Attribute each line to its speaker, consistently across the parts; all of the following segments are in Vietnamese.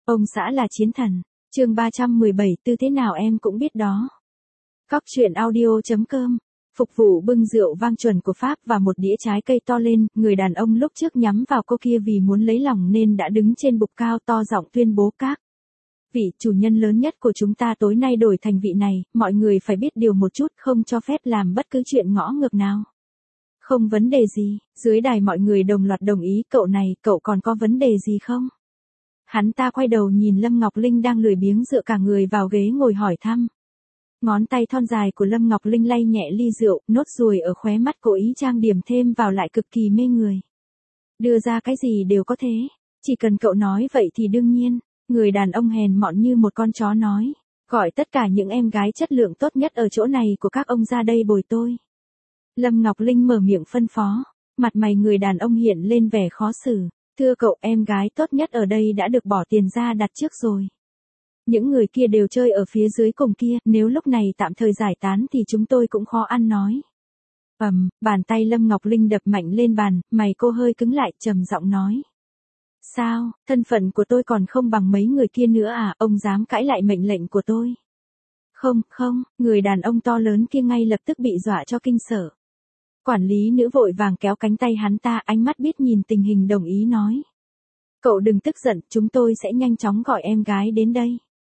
Speaker 1: Ông xã là chiến thần. Chương 317, tư thế nào em cũng biết đó. Cóc truyện audio.com. Phục vụ bưng rượu vang chuẩn của Pháp và một đĩa trái cây to lên, người đàn ông lúc trước nhắm vào cô kia vì muốn lấy lòng nên đã đứng trên bục cao to giọng tuyên bố các vị chủ nhân lớn nhất của chúng ta tối nay đổi thành vị này, mọi người phải biết điều một chút, không cho phép làm bất cứ chuyện ngõ ngược nào. Không vấn đề gì, dưới đài mọi người đồng loạt đồng ý, cậu này, cậu còn có vấn đề gì không? Hắn ta quay đầu nhìn Lâm Ngọc Linh đang lười biếng dựa cả người vào ghế ngồi hỏi thăm. Ngón tay thon dài của Lâm Ngọc Linh lay nhẹ ly rượu, nốt ruồi ở khóe mắt cố ý trang điểm thêm vào lại cực kỳ mê người. Đưa ra cái gì đều có thế, chỉ cần cậu nói vậy thì đương nhiên, người đàn ông hèn mọn như một con chó nói, gọi tất cả những em gái chất lượng tốt nhất ở chỗ này của các ông ra đây bồi tôi. Lâm Ngọc Linh mở miệng phân phó, mặt mày người đàn ông hiện lên vẻ khó xử. Thưa cậu, em gái tốt nhất ở đây đã được bỏ tiền ra đặt trước rồi. Những người kia đều chơi ở phía dưới cùng kia, nếu lúc này tạm thời giải tán thì chúng tôi cũng khó ăn nói. Bàn tay Lâm Ngọc Linh đập mạnh lên bàn, mày cô hơi cứng lại, trầm giọng nói. Sao, thân phận của tôi còn không bằng mấy người kia nữa à, ông dám cãi lại mệnh lệnh của tôi? Không, người đàn ông to lớn kia ngay lập tức bị dọa cho kinh sợ. Quản lý nữ vội vàng kéo cánh tay hắn ta, ánh mắt biết nhìn tình hình đồng ý nói. Cậu đừng tức giận, chúng tôi sẽ nhanh chóng gọi em gái đến đây.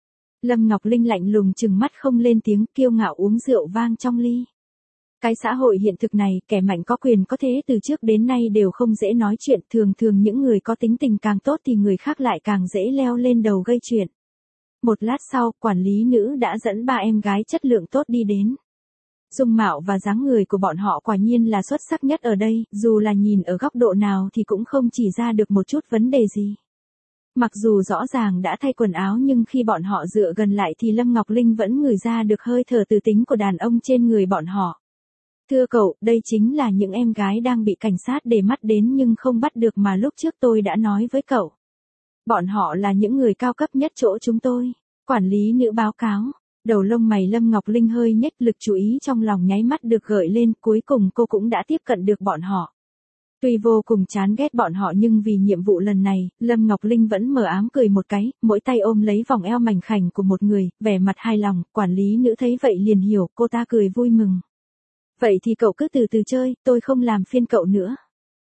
Speaker 1: Lâm Ngọc Linh lạnh lùng trừng mắt không lên tiếng, kiêu ngạo uống rượu vang trong ly. Cái xã hội hiện thực này, kẻ mạnh có quyền có thế từ trước đến nay đều không dễ nói chuyện, thường những người có tính tình càng tốt thì người khác lại càng dễ leo lên đầu gây chuyện. Một lát sau, quản lý nữ đã dẫn ba em gái chất lượng tốt đi đến. Dung mạo và dáng người của bọn họ quả nhiên là xuất sắc nhất ở đây, dù là nhìn ở góc độ nào thì cũng không chỉ ra được một chút vấn đề gì. Mặc dù rõ ràng đã thay quần áo nhưng khi bọn họ dựa gần lại thì Lâm Ngọc Linh vẫn ngửi ra được hơi thở từ tính của đàn ông trên người bọn họ. Thưa cậu, đây chính là những em gái đang bị cảnh sát để mắt đến nhưng không bắt được mà lúc trước tôi đã nói với cậu. Bọn họ là những người cao cấp nhất chỗ chúng tôi. Quản lý nữ báo cáo. Đầu lông mày Lâm Ngọc Linh hơi nhếch, lực chú ý trong lòng nháy mắt được gợi lên, cuối cùng cô cũng đã tiếp cận được bọn họ. Tuy vô cùng chán ghét bọn họ nhưng vì nhiệm vụ lần này, Lâm Ngọc Linh vẫn mờ ám cười một cái, mỗi tay ôm lấy vòng eo mảnh khảnh của một người, vẻ mặt hài lòng, quản lý nữ thấy vậy liền hiểu, cô ta cười vui mừng. Vậy thì cậu cứ từ từ chơi, tôi không làm phiên cậu nữa.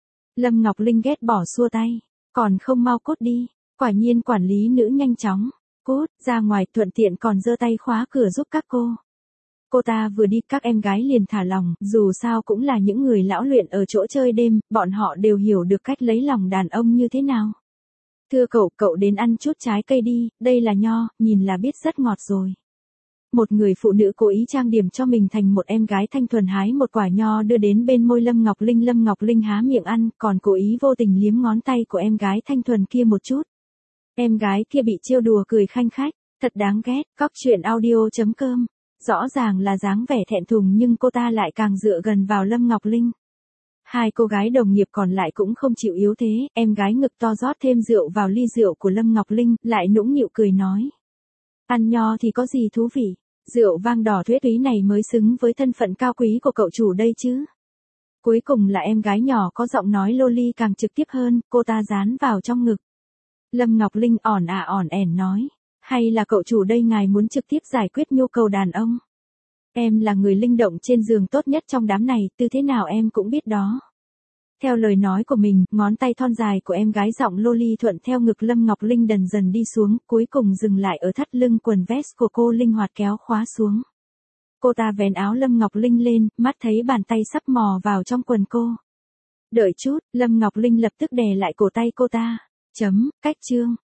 Speaker 1: Lâm Ngọc Linh ghét bỏ xua tay, còn không mau cút đi, quả nhiên quản lý nữ nhanh chóng. Cút ra ngoài, thuận tiện còn giơ tay khóa cửa giúp các cô. Cô ta vừa đi các em gái liền thả lòng, dù sao cũng là những người lão luyện ở chỗ chơi đêm, bọn họ đều hiểu được cách lấy lòng đàn ông như thế nào. Thưa cậu đến ăn chút trái cây đi, đây là nho, nhìn là biết rất ngọt rồi. Một người phụ nữ cố ý trang điểm cho mình thành một em gái thanh thuần hái một quả nho đưa đến bên môi Lâm Ngọc Linh há miệng ăn, còn cố ý vô tình liếm ngón tay của em gái thanh thuần kia một chút. Em gái kia bị trêu đùa cười khanh khách, thật đáng ghét, cóc truyện audio.com. Rõ ràng là dáng vẻ thẹn thùng nhưng cô ta lại càng dựa gần vào Lâm Ngọc Linh. Hai cô gái đồng nghiệp còn lại cũng không chịu yếu thế, em gái ngực to rót thêm rượu vào ly rượu của Lâm Ngọc Linh, lại nũng nịu cười nói. Ăn nho thì có gì thú vị, rượu vang đỏ thuế túy này mới xứng với thân phận cao quý của cậu chủ đây chứ. Cuối cùng là em gái nhỏ có giọng nói loli càng trực tiếp hơn, cô ta dán vào trong ngực. Lâm Ngọc Linh ỏn ẻn nói, hay là cậu chủ đây ngài muốn trực tiếp giải quyết nhu cầu đàn ông? Em là người linh động trên giường tốt nhất trong đám này, tư thế nào em cũng biết đó. Theo lời nói của mình, ngón tay thon dài của em gái giọng loli thuận theo ngực Lâm Ngọc Linh dần dần đi xuống, cuối cùng dừng lại ở thắt lưng quần vest của cô linh hoạt kéo khóa xuống. Cô ta vén áo Lâm Ngọc Linh lên, mắt thấy bàn tay sắp mò vào trong quần cô. Đợi chút, Lâm Ngọc Linh lập tức đè lại cổ tay cô ta. Cách chương.